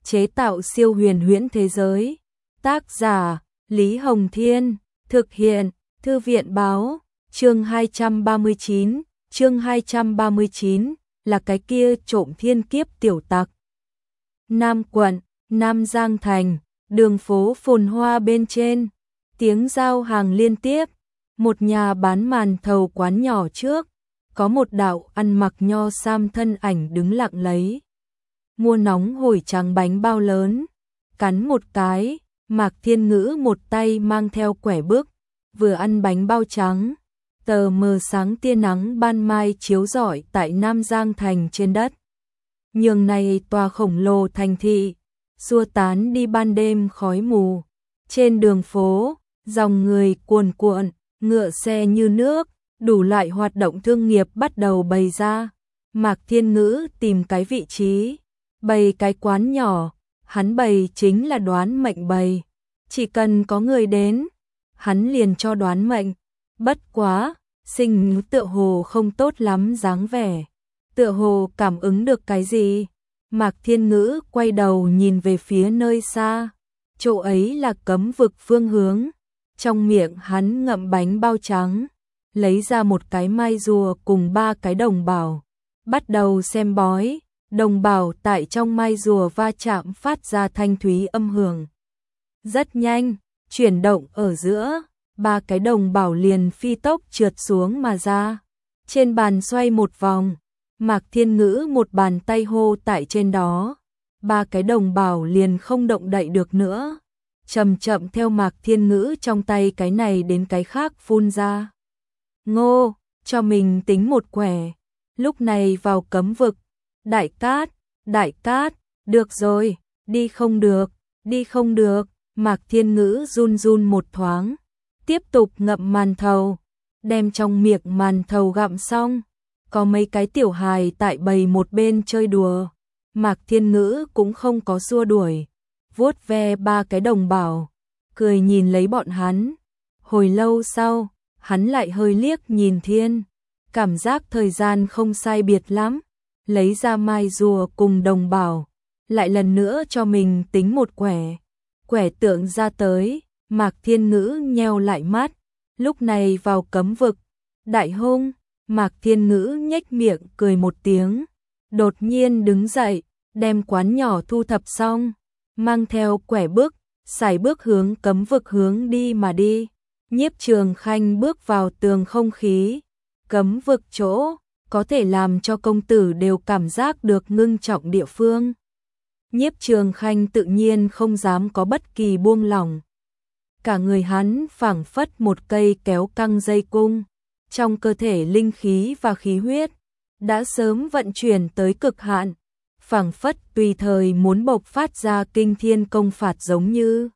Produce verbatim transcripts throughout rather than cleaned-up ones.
chế tạo siêu huyền huyễn thế giới. Tác giả Lý Hồng Thiên, thực hiện Thư viện Báo. Chương hai trăm ba mươi chín, chương hai trăm ba mươi chín là cái kia trộm thiên kiếp tiểu tặc. Nam quận, Nam Giang Thành, đường phố phồn hoa bên trên, tiếng giao hàng liên tiếp, một nhà bán màn thầu quán nhỏ trước, có một đạo ăn mặc nho sam thân ảnh đứng lặng lấy. Mua nóng hổi trắng bánh bao lớn, cắn một cái, Mạc Thiên Ngữ một tay mang theo quẻ bước, vừa ăn bánh bao trắng, tờ mờ sáng tia nắng ban mai chiếu rọi tại Nam Giang Thành trên đất. Nhường này tòa khổng lồ thành thị, xua tán đi ban đêm khói mù. Trên đường phố, dòng người cuồn cuộn, ngựa xe như nước, đủ loại hoạt động thương nghiệp bắt đầu bày ra. Mạc Thiên Ngữ tìm cái vị trí, bày cái quán nhỏ, hắn bày chính là đoán mệnh bày. Chỉ cần có người đến, hắn liền cho đoán mệnh. Bất quá, Sinh tựa hồ không tốt lắm dáng vẻ, tựa hồ cảm ứng được cái gì. Mạc Thiên Ngữ quay đầu nhìn về phía nơi xa, chỗ ấy là cấm vực phương hướng. Trong miệng hắn ngậm bánh bao trắng, lấy ra một cái mai rùa cùng ba cái đồng bảo, bắt đầu xem bói. Đồng bảo tại trong mai rùa va chạm phát ra thanh thúy âm hưởng. Rất nhanh, chuyển động ở giữa, ba cái đồng bảo liền phi tốc trượt xuống mà ra. Trên bàn xoay một vòng, Mạc Thiên Ngữ một bàn tay hô tại trên đó, ba cái đồng bảo liền không động đậy được nữa. Chậm chậm theo Mạc Thiên Ngữ trong tay cái này đến cái khác phun ra. Ngô, cho mình tính một quẻ, lúc này vào cấm vực. Đại cát, đại cát, được rồi, đi không được, đi không được. Mạc Thiên Ngữ run run một thoáng, tiếp tục ngậm màn thầu, đem trong miệng màn thầu gặm xong. Có mấy cái tiểu hài tại bầy một bên chơi đùa, Mạc Thiên Ngữ cũng không có xua đuổi, vuốt ve ba cái đồng bảo, cười nhìn lấy bọn hắn. Hồi lâu sau, hắn lại hơi liếc nhìn thiên, cảm giác thời gian không sai biệt lắm, lấy ra mai rùa cùng đồng bảo, lại lần nữa cho mình tính một quẻ. Quẻ tượng ra tới, Mạc Thiên Ngữ nheo lại mắt, lúc này vào cấm vực. Đại hung, Mạc Thiên Ngữ nhếch miệng cười một tiếng, đột nhiên đứng dậy, đem quán nhỏ thu thập xong, mang theo quẻ bước, sải bước hướng cấm vực hướng đi mà đi. Nhiếp Trường Khanh bước vào tường không khí, cấm vực chỗ, có thể làm cho công tử đều cảm giác được ngưng trọng địa phương. Nhiếp Trường Khanh tự nhiên không dám có bất kỳ buông lỏng. Cả người hắn phảng phất một cây kéo căng dây cung, trong cơ thể linh khí và khí huyết đã sớm vận chuyển tới cực hạn, phảng phất tùy thời muốn bộc phát ra kinh thiên công phạt giống như.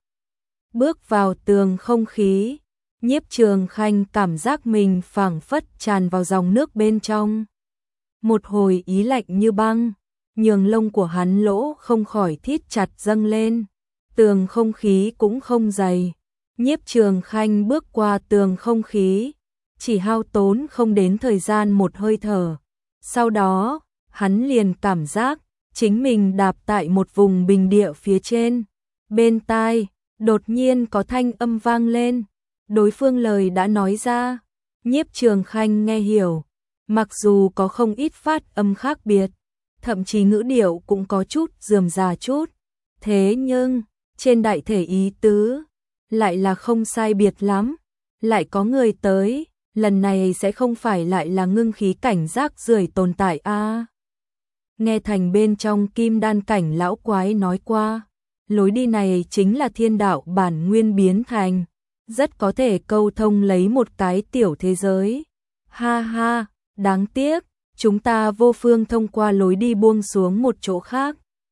Bước vào tường không khí, Nhiếp Trường Khanh cảm giác mình phảng phất tràn vào dòng nước bên trong. Một hồi ý lạnh như băng, nhường lông của hắn lỗ không khỏi thít chặt dâng lên. Tường không khí cũng không dày. Nhiếp Trường Khanh bước qua tường không khí, chỉ hao tốn không đến thời gian một hơi thở. Sau đó, hắn liền cảm giác chính mình đạp tại một vùng bình địa phía trên. Bên tai, đột nhiên có thanh âm vang lên. Đối phương lời đã nói ra, Nhiếp Trường Khanh nghe hiểu. Mặc dù có không ít phát âm khác biệt, thậm chí ngữ điệu cũng có chút rườm rà chút, thế nhưng trên đại thể ý tứ lại là không sai biệt lắm. Lại có người tới, lần này sẽ không phải lại là ngưng khí cảnh rác rưởi tồn tại a. À, nghe thành bên trong kim đan cảnh lão quái nói qua, lối đi này chính là thiên đạo bản nguyên biến thành, rất có thể câu thông lấy một cái tiểu thế giới. Ha ha, đáng tiếc, chúng ta vô phương thông qua lối đi buông xuống một chỗ khác.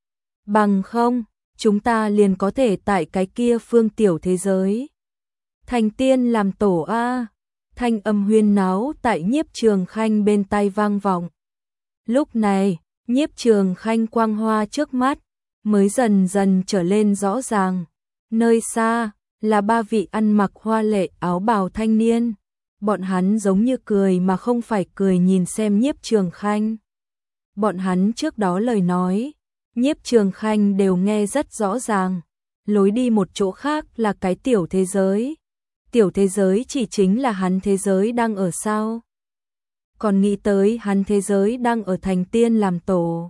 Bằng không, chúng ta liền có thể tại cái kia phương tiểu thế giới thành tiên làm tổ a. Thanh âm huyên náo tại Nhiếp Trường Khanh bên tai vang vọng. Lúc này, Nhiếp Trường Khanh quang hoa trước mắt mới dần dần trở lên rõ ràng. Nơi xa là ba vị ăn mặc hoa lệ áo bào thanh niên. Bọn hắn giống như cười mà không phải cười nhìn xem Nhiếp Trường Khanh. Bọn hắn trước đó lời nói, Nhiếp Trường Khanh đều nghe rất rõ ràng. Lối đi một chỗ khác là cái tiểu thế giới. Tiểu thế giới chỉ chính là hắn thế giới đang ở sao? Còn nghĩ tới hắn thế giới đang ở thành tiên làm tổ.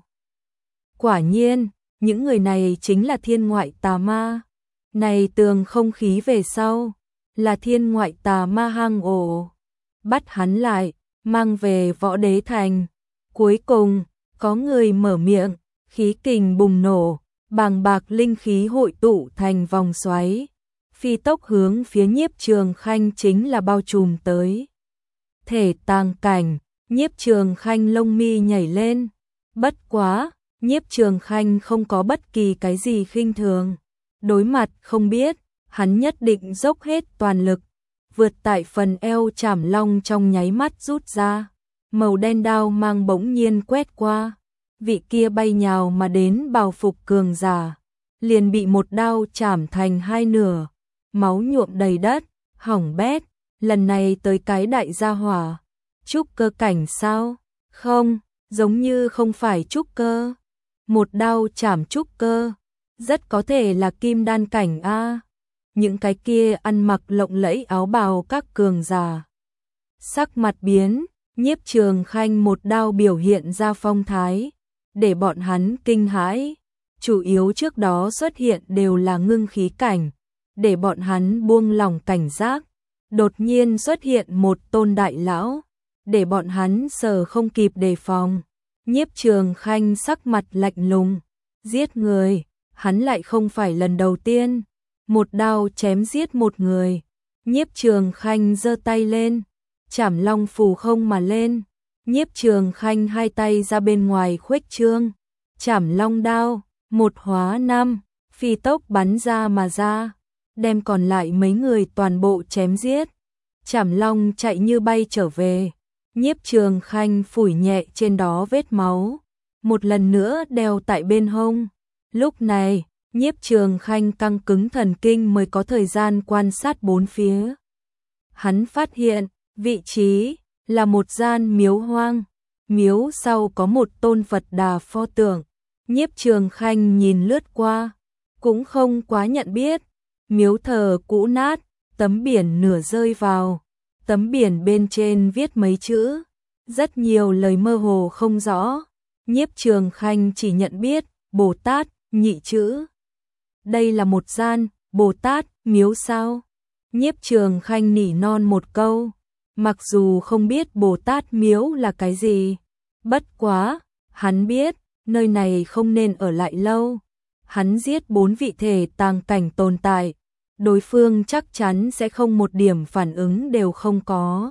Quả nhiên, những người này chính là thiên ngoại tà ma. Này tường không khí về sau, là thiên ngoại tà ma hang ổ. Bắt hắn lại, mang về Võ Đế Thành. Cuối cùng, có người mở miệng, khí kình bùng nổ, bàng bạc linh khí hội tụ thành vòng xoáy. Phi tốc hướng phía Nhiếp Trường Khanh chính là bao trùm tới. Thể tàng cảnh, Nhiếp Trường Khanh lông mi nhảy lên. Bất quá, Nhiếp Trường Khanh không có bất kỳ cái gì khinh thường. Đối mặt không biết, hắn nhất định dốc hết toàn lực. Vượt tại phần eo Trảm Long trong nháy mắt rút ra. Màu đen đao mang bỗng nhiên quét qua. Vị kia bay nhào mà đến bào phục cường giả. Liền bị một đao chảm thành hai nửa. Máu nhuộm đầy đất, hỏng bét. Lần này tới cái đại gia hỏa. Trúc cơ cảnh sao? Không, giống như không phải trúc cơ. Một đao chảm trúc cơ. Rất có thể là kim đan cảnh a. Những cái kia ăn mặc lộng lẫy áo bào các cường giả. Sắc mặt biến, Nhiếp Trường Khanh một đao biểu hiện ra phong thái, để bọn hắn kinh hãi. Chủ yếu trước đó xuất hiện đều là ngưng khí cảnh, để bọn hắn buông lỏng cảnh giác. Đột nhiên xuất hiện một tôn đại lão, để bọn hắn sờ không kịp đề phòng. Nhiếp Trường Khanh sắc mặt lạnh lùng, giết người, hắn lại không phải lần đầu tiên. Một đao chém giết một người. Nhiếp Trường Khanh giơ tay lên, Trảm Long phù không mà lên. Nhiếp Trường Khanh hai tay ra bên ngoài khuếch trương, Trảm Long đao, một hóa năm, phi tốc bắn ra mà ra, đem còn lại mấy người toàn bộ chém giết. Trảm Long chạy như bay trở về. Nhiếp Trường Khanh phủi nhẹ trên đó vết máu, một lần nữa đeo tại bên hông. Lúc này, Nhiếp Trường Khanh căng cứng thần kinh mới có thời gian quan sát bốn phía. Hắn phát hiện, vị trí là một gian miếu hoang. Miếu sau có một tôn Phật Đà pho tượng. Nhiếp Trường Khanh nhìn lướt qua, cũng không quá nhận biết. Miếu thờ cũ nát, tấm biển nửa rơi vào. Tấm biển bên trên viết mấy chữ, rất nhiều lời mơ hồ không rõ. Nhiếp Trường Khanh chỉ nhận biết Bồ Tát nhị chữ. Đây là một gian Bồ Tát miếu sao? Nhiếp Trường Khanh nỉ non một câu, mặc dù không biết Bồ Tát miếu là cái gì, bất quá, hắn biết, nơi này không nên ở lại lâu. Hắn giết bốn vị thể tàng cảnh tồn tại, đối phương chắc chắn sẽ không một điểm phản ứng đều không có.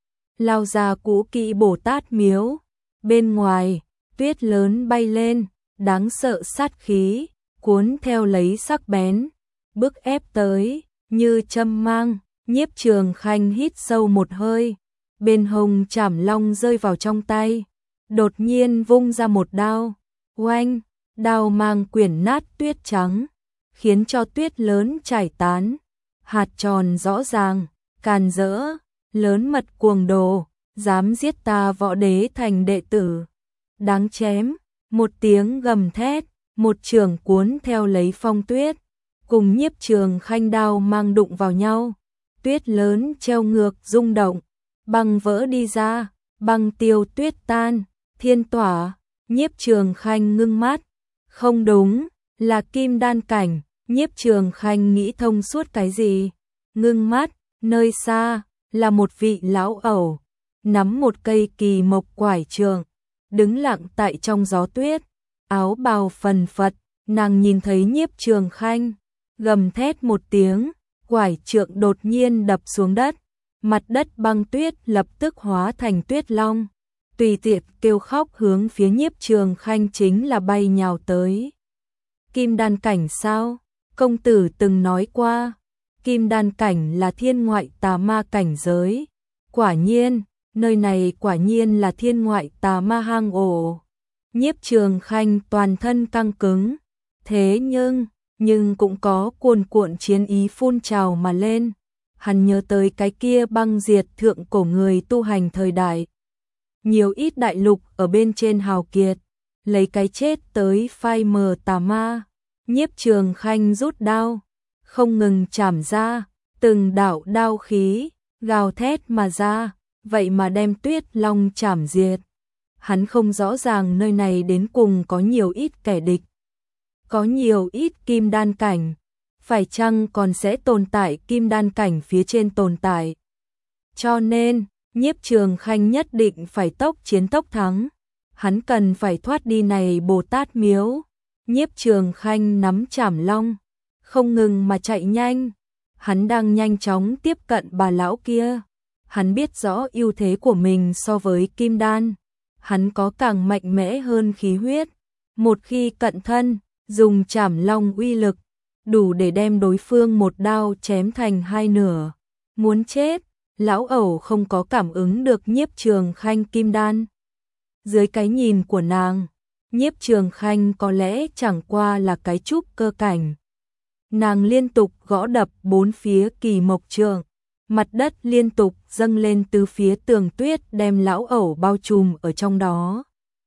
Lao ra cũ kỹ Bồ Tát miếu, bên ngoài, tuyết lớn bay lên, đáng sợ sát khí, cuốn theo lấy sắc bén, bức ép tới, như châm mang. Nhiếp Trường Khanh hít sâu một hơi, bên hông Trảm Long rơi vào trong tay, đột nhiên vung ra một đao, oanh, đao mang quyển nát tuyết trắng, khiến cho tuyết lớn chảy tán, hạt tròn rõ ràng, càn rỡ, lớn mật cuồng đồ, dám giết ta Võ Đế Thành đệ tử, đáng chém. Một tiếng gầm thét, một trường cuốn theo lấy phong tuyết, cùng Nhiếp Trường Khanh đao mang đụng vào nhau, tuyết lớn treo ngược rung động, băng vỡ đi ra, băng tiêu tuyết tan, thiên tỏa. Nhiếp Trường Khanh ngưng mắt, không đúng, là kim đan cảnh. Nhiếp Trường Khanh nghĩ thông suốt cái gì, ngưng mắt, nơi xa là một vị lão ẩu, nắm một cây kỳ mộc quải trường, đứng lặng tại trong gió tuyết, áo bào phần phật. Nàng nhìn thấy Nhiếp Trường Khanh, gầm thét một tiếng, quải trượng đột nhiên đập xuống đất, mặt đất băng tuyết lập tức hóa thành tuyết long, tùy tiện kêu khóc hướng phía Nhiếp Trường Khanh chính là bay nhào tới. Kim đan cảnh sao? Công tử từng nói qua, kim đan cảnh là thiên ngoại tà ma cảnh giới. Quả nhiên, nơi này quả nhiên là thiên ngoại tà ma hang ổ. Nhiếp Trường Khanh toàn thân căng cứng, thế nhưng, nhưng cũng có cuồn cuộn chiến ý phun trào mà lên. Hắn nhớ tới cái kia băng diệt thượng cổ người tu hành thời đại. Nhiều ít đại lục ở bên trên hào kiệt, lấy cái chết tới phai mờ tà ma. Nhiếp Trường Khanh rút đao, không ngừng chảm ra, từng đạo đao khí gào thét mà ra, vậy mà đem Tuyết Long chảm diệt. Hắn không rõ ràng nơi này đến cùng có nhiều ít kẻ địch, có nhiều ít kim đan cảnh, phải chăng còn sẽ tồn tại kim đan cảnh phía trên tồn tại. Cho nên, Nhiếp Trường Khanh nhất định phải tốc chiến tốc thắng, hắn cần phải thoát đi này Bồ Tát miếu. Nhiếp Trường Khanh nắm chảm long, không ngừng mà chạy nhanh, hắn đang nhanh chóng tiếp cận bà lão kia. Hắn biết rõ ưu thế của mình so với kim đan, hắn có càng mạnh mẽ hơn khí huyết. Một khi cận thân, dùng chảm long uy lực, đủ để đem đối phương một đao chém thành hai nửa. Muốn chết, lão ẩu không có cảm ứng được Nhiếp Trường Khanh kim đan. Dưới cái nhìn của nàng, Nhiếp Trường Khanh có lẽ chẳng qua là cái trúc cơ cảnh. Nàng liên tục gõ đập bốn phía kỳ mộc trường, mặt đất liên tục dâng lên từ phía tường tuyết đem lão ẩu bao trùm ở trong đó.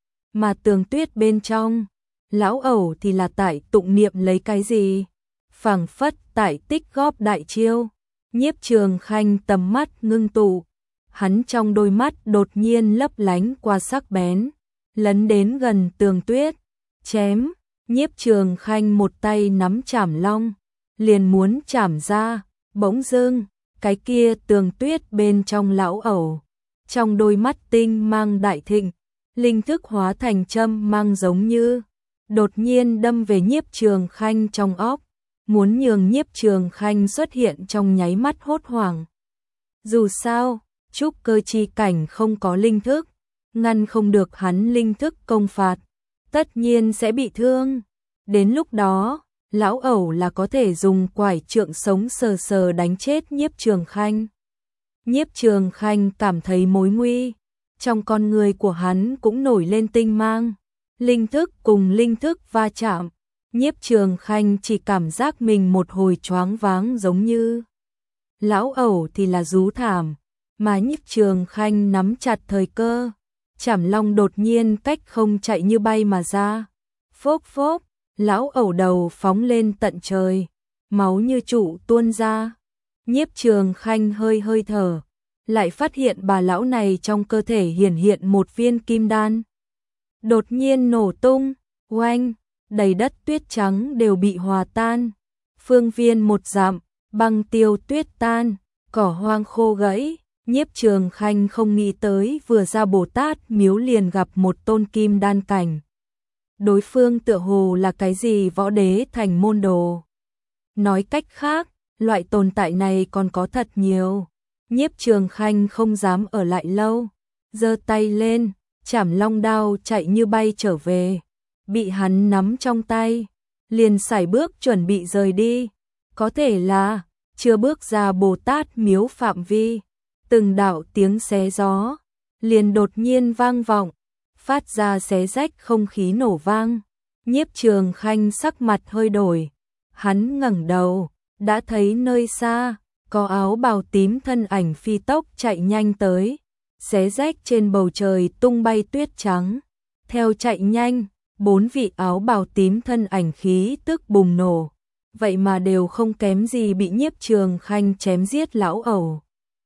Mà tường tuyết bên trong, lão ẩu thì là tại tụng niệm lấy cái gì? Phảng phất tại tích góp đại chiêu. Nhiếp Trường Khanh tầm mắt ngưng tụ, hắn trong đôi mắt đột nhiên lấp lánh qua sắc bén, lấn đến gần tường tuyết, chém. Nhiếp Trường Khanh một tay nắm chảm long, liền muốn chảm ra, bỗng dưng, cái kia tường tuyết bên trong lão ẩu, trong đôi mắt tinh mang đại thịnh, linh thức hóa thành châm mang giống như, đột nhiên đâm về Nhiếp Trường Khanh trong óc, muốn nhường Nhiếp Trường Khanh xuất hiện trong nháy mắt hốt hoảng. Dù sao, trúc cơ chi cảnh không có linh thức, ngăn không được hắn linh thức công phạt, tất nhiên sẽ bị thương. Đến lúc đó, lão ẩu là có thể dùng quải trượng sống sờ sờ đánh chết Nhiếp Trường Khanh. Nhiếp Trường Khanh cảm thấy mối nguy, trong con người của hắn cũng nổi lên tinh mang, linh thức cùng linh thức va chạm. Nhiếp Trường Khanh chỉ cảm giác mình một hồi choáng váng giống như. Lão ẩu thì là rú thảm, mà Nhiếp Trường Khanh nắm chặt thời cơ, chảm long đột nhiên cách không chạy như bay mà ra. Phốc phốc, lão ẩu đầu phóng lên tận trời, máu như trụ tuôn ra. Nhiếp Trường Khanh hơi hơi thở, lại phát hiện bà lão này trong cơ thể hiển hiện một viên kim đan. Đột nhiên nổ tung, oanh, đầy đất tuyết trắng đều bị hòa tan. Phương viên một dặm, băng tiêu tuyết tan, cỏ hoang khô gãy. Nhiếp Trường Khanh không nghĩ tới vừa ra Bồ Tát miếu liền gặp một tôn kim đan cảnh. Đối phương tựa hồ là cái gì võ đế thành môn đồ. Nói cách khác, loại tồn tại này còn có thật nhiều. Nhiếp Trường Khanh không dám ở lại lâu, giơ tay lên, chảm long đao chạy như bay trở về. Bị hắn nắm trong tay, liền sải bước chuẩn bị rời đi. Có thể là, chưa bước ra Bồ Tát miếu phạm vi, từng đạo tiếng xé gió, liền đột nhiên vang vọng, phát ra xé rách không khí nổ vang. Nhiếp Trường Khanh sắc mặt hơi đổi, hắn ngẩng đầu, đã thấy nơi xa, có áo bào tím thân ảnh phi tốc chạy nhanh tới, xé rách trên bầu trời tung bay tuyết trắng. Theo chạy nhanh, bốn vị áo bào tím thân ảnh khí tức bùng nổ, vậy mà đều không kém gì bị Nhiếp Trường Khanh chém giết lão ẩu.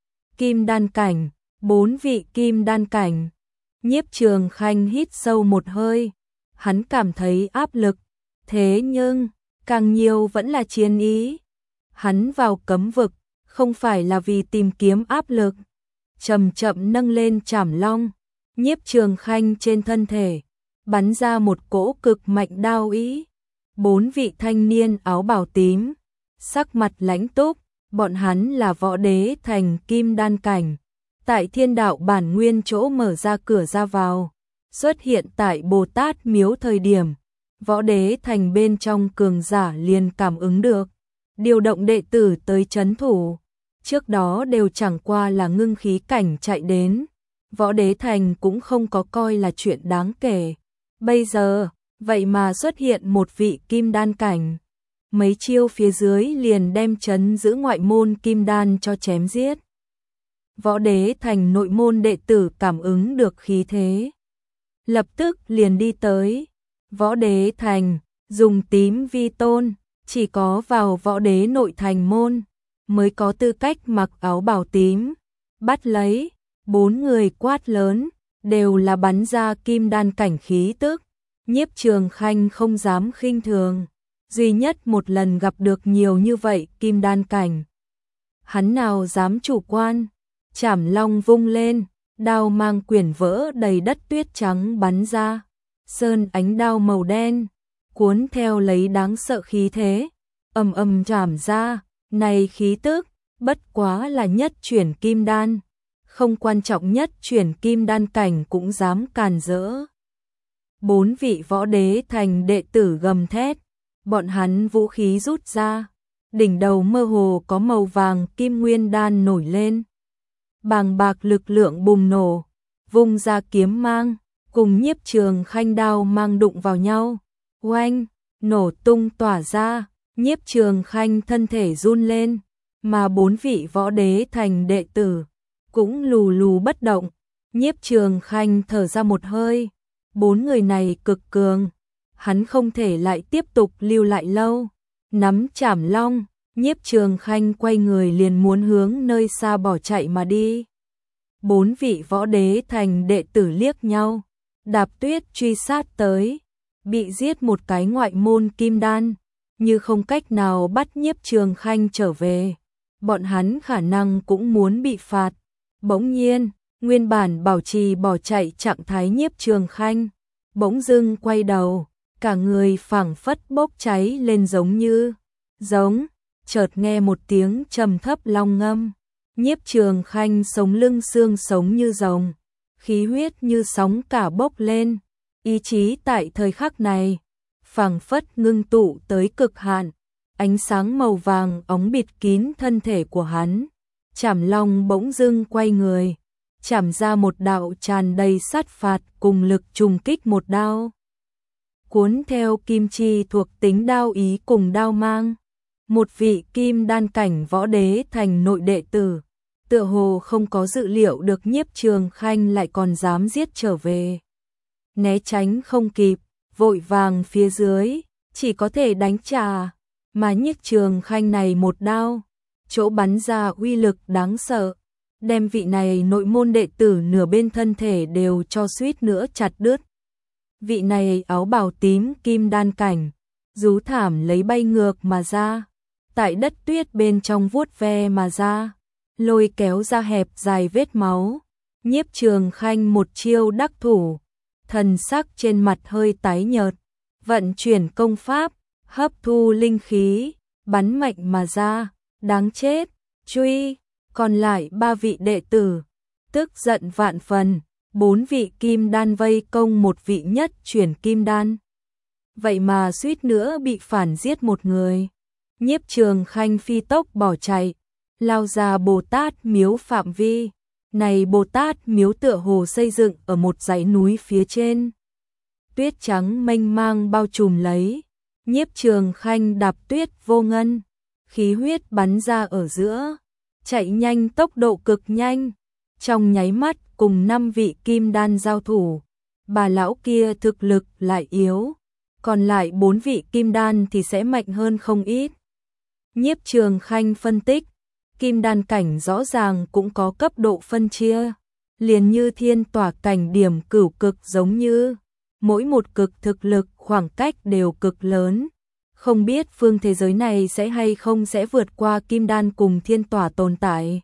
Kim đan cảnh, bốn vị kim đan cảnh. Nhiếp Trường Khanh hít sâu một hơi, hắn cảm thấy áp lực, thế nhưng, càng nhiều vẫn là chiến ý. Hắn vào cấm vực, không phải là vì tìm kiếm áp lực. Chậm chậm nâng lên chảm long, Nhiếp Trường Khanh trên thân thể, bắn ra một cỗ cực mạnh đao ý. Bốn vị thanh niên áo bào tím, sắc mặt lãnh túc, bọn hắn là võ đế thành kim đan cảnh. Tại thiên đạo bản nguyên chỗ mở ra cửa ra vào, xuất hiện tại Bồ Tát miếu thời điểm, võ đế thành bên trong cường giả liền cảm ứng được, điều động đệ tử tới trấn thủ. Trước đó đều chẳng qua là ngưng khí cảnh chạy đến, võ đế thành cũng không có coi là chuyện đáng kể. Bây giờ, vậy mà xuất hiện một vị kim đan cảnh, mấy chiêu phía dưới liền đem trấn giữ ngoại môn kim đan cho chém giết. Võ đế thành nội môn đệ tử cảm ứng được khí thế lập tức liền đi tới Võ Đế Thành, dùng tím vi tôn, chỉ có vào Võ Đế nội thành môn mới có tư cách mặc áo bào tím. Bắt lấy, bốn người quát lớn, đều là bắn ra kim đan cảnh khí tức. Nhiếp Trường Khanh không dám khinh thường, duy nhất một lần gặp được nhiều như vậy kim đan cảnh. Hắn nào dám chủ quan, Trảm Long vung lên, đao mang quyển vỡ đầy đất tuyết trắng bắn ra, sơn ánh đao màu đen, cuốn theo lấy đáng sợ khí thế, ầm ầm trảm ra, này khí tức, bất quá là nhất chuyển kim đan, không quan trọng nhất chuyển kim đan cảnh cũng dám càn rỡ. Bốn vị Võ Đế Thành đệ tử gầm thét, bọn hắn vũ khí rút ra, đỉnh đầu mơ hồ có màu vàng kim nguyên đan nổi lên. Bàng bạc lực lượng bùng nổ, vung ra kiếm mang, cùng Nhiếp Trường Khanh đao mang đụng vào nhau, oanh, nổ tung tỏa ra, Nhiếp Trường Khanh thân thể run lên, mà bốn vị Võ Đế Thành đệ tử cũng lù lù bất động. Nhiếp Trường Khanh thở ra một hơi, bốn người này cực cường, hắn không thể lại tiếp tục lưu lại lâu. Nắm Trảm Long, Nhiếp Trường Khanh quay người liền muốn hướng nơi xa bỏ chạy mà đi. Bốn vị Võ Đế Thành đệ tử liếc nhau, đạp tuyết truy sát tới, bị giết một cái ngoại môn kim đan, như không cách nào bắt Nhiếp Trường Khanh trở về, bọn hắn khả năng cũng muốn bị phạt. Bỗng nhiên, nguyên bản bảo trì bỏ chạy trạng thái Nhiếp Trường Khanh, bỗng dưng quay đầu, cả người phảng phất bốc cháy lên giống như, giống, chợt nghe một tiếng trầm thấp long ngâm. Nhiếp Trường Khanh sống lưng xương sống như rồng, khí huyết như sóng cả bốc lên, ý chí tại thời khắc này, phảng phất ngưng tụ tới cực hạn, ánh sáng màu vàng óng bịt kín thân thể của hắn. Trảm Long bỗng dưng quay người, chảm ra một đạo tràn đầy sát phạt cùng lực trùng kích một đao. Cuốn theo kim chi thuộc tính đao ý cùng đao mang, một vị kim đan cảnh Võ Đế Thành nội đệ tử, tựa hồ không có dự liệu được Nhiếp Trường Khanh lại còn dám giết trở về. Né tránh không kịp, vội vàng phía dưới, chỉ có thể đánh trả, mà Nhiếp Trường Khanh này một đao, chỗ bắn ra uy lực đáng sợ, đem vị này nội môn đệ tử nửa bên thân thể đều cho suýt nữa chặt đứt. Vị này áo bào tím kim đan cảnh, rú thảm lấy bay ngược mà ra, tại đất tuyết bên trong vuốt ve mà ra, lôi kéo ra hẹp dài vết máu. Nhiếp Trường Khanh một chiêu đắc thủ, thần sắc trên mặt hơi tái nhợt, vận chuyển công pháp, hấp thu linh khí, bắn mạnh mà ra, đáng chết, truy. Còn lại ba vị đệ tử, tức giận vạn phần, bốn vị kim đan vây công một vị nhất chuyển kim đan. Vậy mà suýt nữa bị phản giết một người. Nhiếp Trường Khanh phi tốc bỏ chạy, lao ra Bồ Tát miếu phạm vi. Này Bồ Tát miếu tựa hồ xây dựng ở một dãy núi phía trên. Tuyết trắng mênh mang bao trùm lấy. Nhiếp Trường Khanh đạp tuyết vô ngân, khí huyết bắn ra ở giữa, chạy nhanh tốc độ cực nhanh, trong nháy mắt cùng năm vị kim đan giao thủ. Bà lão kia thực lực lại yếu, còn lại bốn vị kim đan thì sẽ mạnh hơn không ít. Nhiếp Trường Khanh phân tích, kim đan cảnh rõ ràng cũng có cấp độ phân chia, liền như thiên tỏa cảnh điểm cửu cực giống như, mỗi một cực thực lực khoảng cách đều cực lớn. Không biết phương thế giới này sẽ hay không sẽ vượt qua kim đan cùng thiên tỏa tồn tại.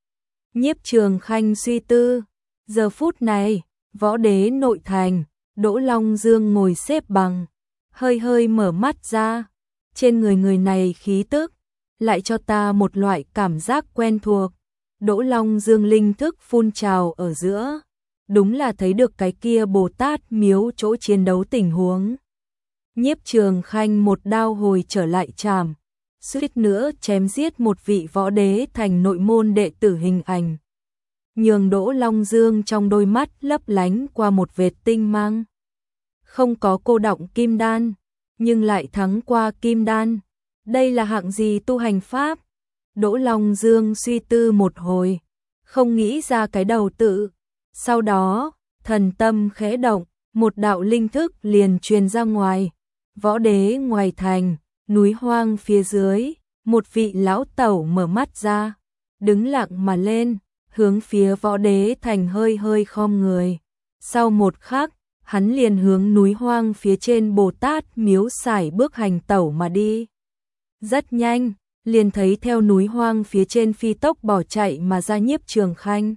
Nhiếp Trường Khanh suy tư, giờ phút này, Võ Đế nội thành, Đỗ Long Dương ngồi xếp bằng, hơi hơi mở mắt ra, trên người người này khí tức, lại cho ta một loại cảm giác quen thuộc. Đỗ Long Dương linh thức phun trào ở giữa, đúng là thấy được cái kia Bồ Tát miếu chỗ chiến đấu tình huống. Nhiếp Trường Khanh một đao hồi trở lại chàm, suýt nữa chém giết một vị Võ Đế Thành nội môn đệ tử hình ảnh. Nhường Đỗ Long Dương trong đôi mắt lấp lánh qua một vệt tinh mang. Không có cô động kim đan, nhưng lại thắng qua kim đan. Đây là hạng gì tu hành pháp? Đỗ Long Dương suy tư một hồi, không nghĩ ra cái đầu tự. Sau đó, thần tâm khẽ động, một đạo linh thức liền truyền ra ngoài. Võ đế ngoài thành, núi hoang phía dưới, một vị lão tẩu mở mắt ra, đứng lặng mà lên, hướng phía võ đế thành hơi hơi khom người. Sau một khắc, hắn liền hướng núi hoang phía trên Bồ Tát miếu sải bước hành tẩu mà đi. Rất nhanh, liền thấy theo núi hoang phía trên phi tốc bỏ chạy mà ra Nhiếp Trường Khanh.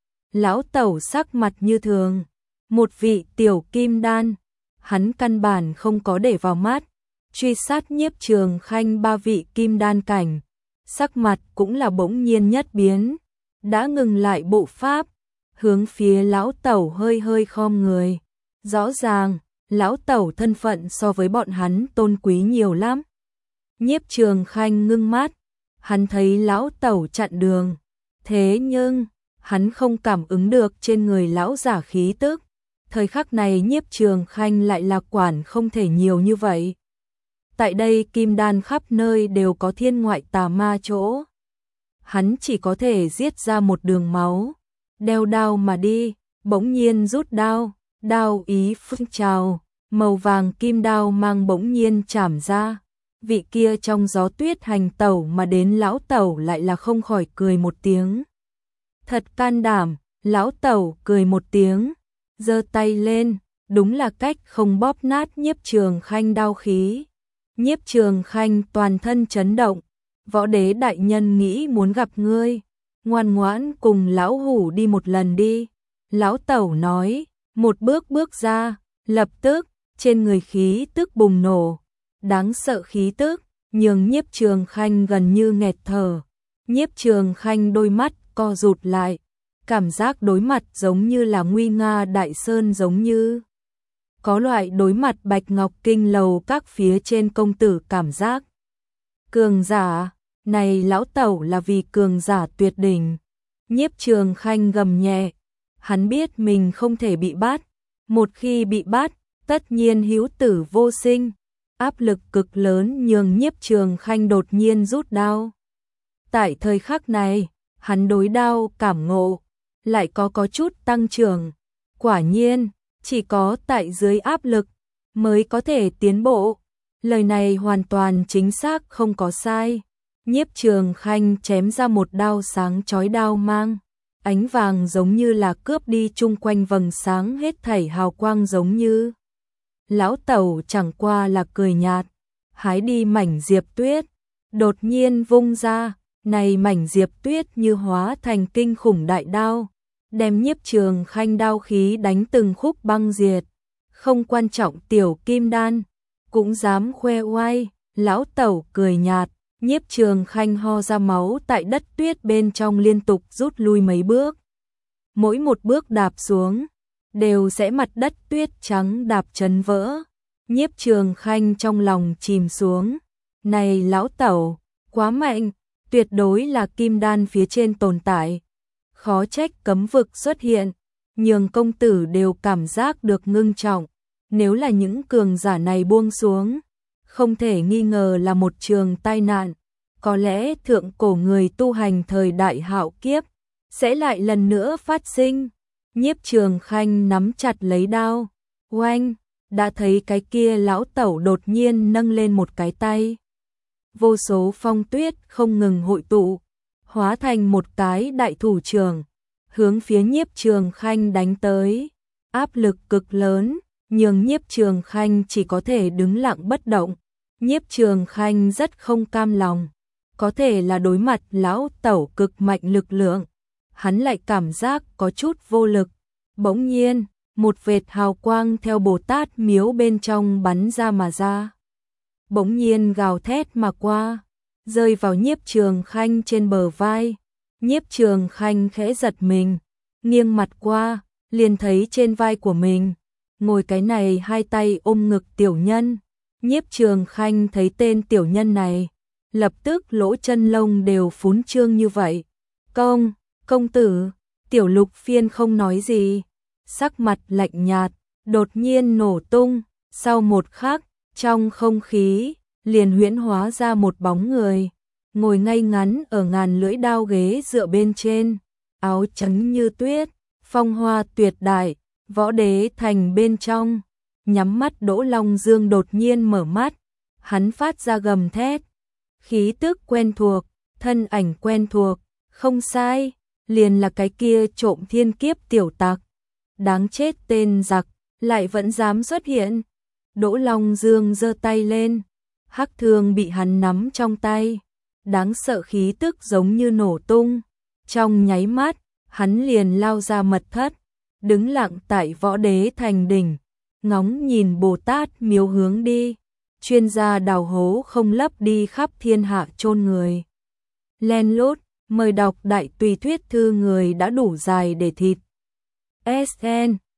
Lão tẩu sắc mặt như thường, một vị tiểu kim đan, hắn căn bản không có để vào mắt, truy sát Nhiếp Trường Khanh ba vị kim đan cảnh, sắc mặt cũng là bỗng nhiên nhất biến, đã ngừng lại bộ pháp, hướng phía lão tẩu hơi hơi khom người. Rõ ràng, lão tẩu thân phận so với bọn hắn tôn quý nhiều lắm. Nhiếp Trường Khanh ngưng mắt, hắn thấy lão tẩu chặn đường, thế nhưng hắn không cảm ứng được trên người lão giả khí tức. Thời khắc này Nhiếp Trường Khanh lại là quản không thể nhiều như vậy. Tại đây kim đan khắp nơi đều có thiên ngoại tà ma chỗ. Hắn chỉ có thể giết ra một đường máu, đeo đao mà đi, bỗng nhiên rút đao, đao ý phun trào, màu vàng kim đao mang bỗng nhiên chảm ra. Vị kia trong gió tuyết hành tẩu mà đến lão tẩu lại là không khỏi cười một tiếng. Thật can đảm, lão tẩu cười một tiếng, giơ tay lên, đúng là cách không bóp nát Nhiếp Trường Khanh đao khí. Nhiếp Trường Khanh toàn thân chấn động, võ đế đại nhân nghĩ muốn gặp ngươi, ngoan ngoãn cùng lão hủ đi một lần đi. Lão tẩu nói, một bước bước ra, lập tức, trên người khí tức bùng nổ, đáng sợ khí tức, nhường Nhiếp Trường Khanh gần như nghẹt thở. Nhiếp Trường Khanh đôi mắt co rụt lại, cảm giác đối mặt giống như là nguy nga đại sơn, giống như có loại đối mặt Bạch Ngọc Kinh lầu các phía trên công tử cảm giác. Cường giả, này lão tẩu là vì cường giả tuyệt đỉnh. Nhiếp Trường Khanh gầm nhẹ, hắn biết mình không thể bị bắt, một khi bị bắt, tất nhiên hữu tử vô sinh. Áp lực cực lớn nhường Nhiếp Trường Khanh đột nhiên rút đao. Tại thời khắc này, hắn đối đao cảm ngộ lại có có chút tăng trưởng. Quả nhiên, chỉ có tại dưới áp lực mới có thể tiến bộ. Lời này hoàn toàn chính xác, không có sai. Nhiếp Trường Khanh chém ra một đao sáng chói, đao mang ánh vàng giống như là cướp đi chung quanh vầng sáng hết thảy hào quang giống như. Lão tẩu chẳng qua là cười nhạt, hái đi mảnh diệp tuyết, đột nhiên vung ra, này mảnh diệp tuyết như hóa thành kinh khủng đại đao, đem Nhiếp Trường Khanh đao khí đánh từng khúc băng diệt. Không quan trọng tiểu kim đan, cũng dám khoe oai. Lão tẩu cười nhạt, Nhiếp Trường Khanh ho ra máu tại đất tuyết bên trong liên tục rút lui mấy bước. Mỗi một bước đạp xuống, đều sẽ mặt đất tuyết trắng đạp chấn vỡ. Nhiếp Trường Khanh trong lòng chìm xuống, này lão tẩu, quá mạnh, tuyệt đối là kim đan phía trên tồn tại. Khó trách cấm vực xuất hiện, nhường công tử đều cảm giác được ngưng trọng. Nếu là những cường giả này buông xuống, không thể nghi ngờ là một trường tai nạn. Có lẽ thượng cổ người tu hành thời đại hạo kiếp sẽ lại lần nữa phát sinh. Nhiếp Trường Khanh nắm chặt lấy đao, oanh, đã thấy cái kia lão tẩu đột nhiên nâng lên một cái tay. Vô số phong tuyết không ngừng hội tụ, hóa thành một cái đại thủ trưởng, hướng phía Nhiếp Trường Khanh đánh tới. Áp lực cực lớn, nhưng Nhiếp Trường Khanh chỉ có thể đứng lặng bất động. Nhiếp Trường Khanh rất không cam lòng, có thể là đối mặt lão tẩu cực mạnh lực lượng, hắn lại cảm giác có chút vô lực. Bỗng nhiên, một vệt hào quang theo Bồ Tát miếu bên trong bắn ra mà ra. Bỗng nhiên gào thét mà qua, rơi vào Nhiếp Trường Khanh trên bờ vai. Nhiếp Trường Khanh khẽ giật mình, nghiêng mặt qua, liền thấy trên vai của mình ngồi cái này hai tay ôm ngực tiểu nhân. Nhiếp Trường Khanh thấy tên tiểu nhân này, lập tức lỗ chân lông đều phún trương như vậy. Công, công tử, Tiểu Lục Phiên không nói gì, sắc mặt lạnh nhạt, đột nhiên nổ tung. Sau một khắc, trong không khí liền huyễn hóa ra một bóng người, ngồi ngay ngắn ở ngàn lưỡi đao ghế dựa bên trên, áo trắng như tuyết, phong hoa tuyệt đại, Võ Đế Thành bên trong, nhắm mắt Đỗ Long Dương đột nhiên mở mắt, hắn phát ra gầm thét, khí tức quen thuộc, thân ảnh quen thuộc, không sai, liền là cái kia trộm thiên kiếp tiểu tặc. Đáng chết tên giặc, lại vẫn dám xuất hiện. Đỗ Long Dương giơ tay lên, hắc thương bị hắn nắm trong tay, đáng sợ khí tức giống như nổ tung. Trong nháy mắt, hắn liền lao ra mật thất, đứng lặng tại Võ Đế Thành đỉnh, ngóng nhìn Bồ Tát miếu hướng đi. Chuyên gia đào hố không lấp đi khắp thiên hạ chôn người. Len lút, mời đọc đại tùy thuyết thư người đã đủ dài để thịt. ét en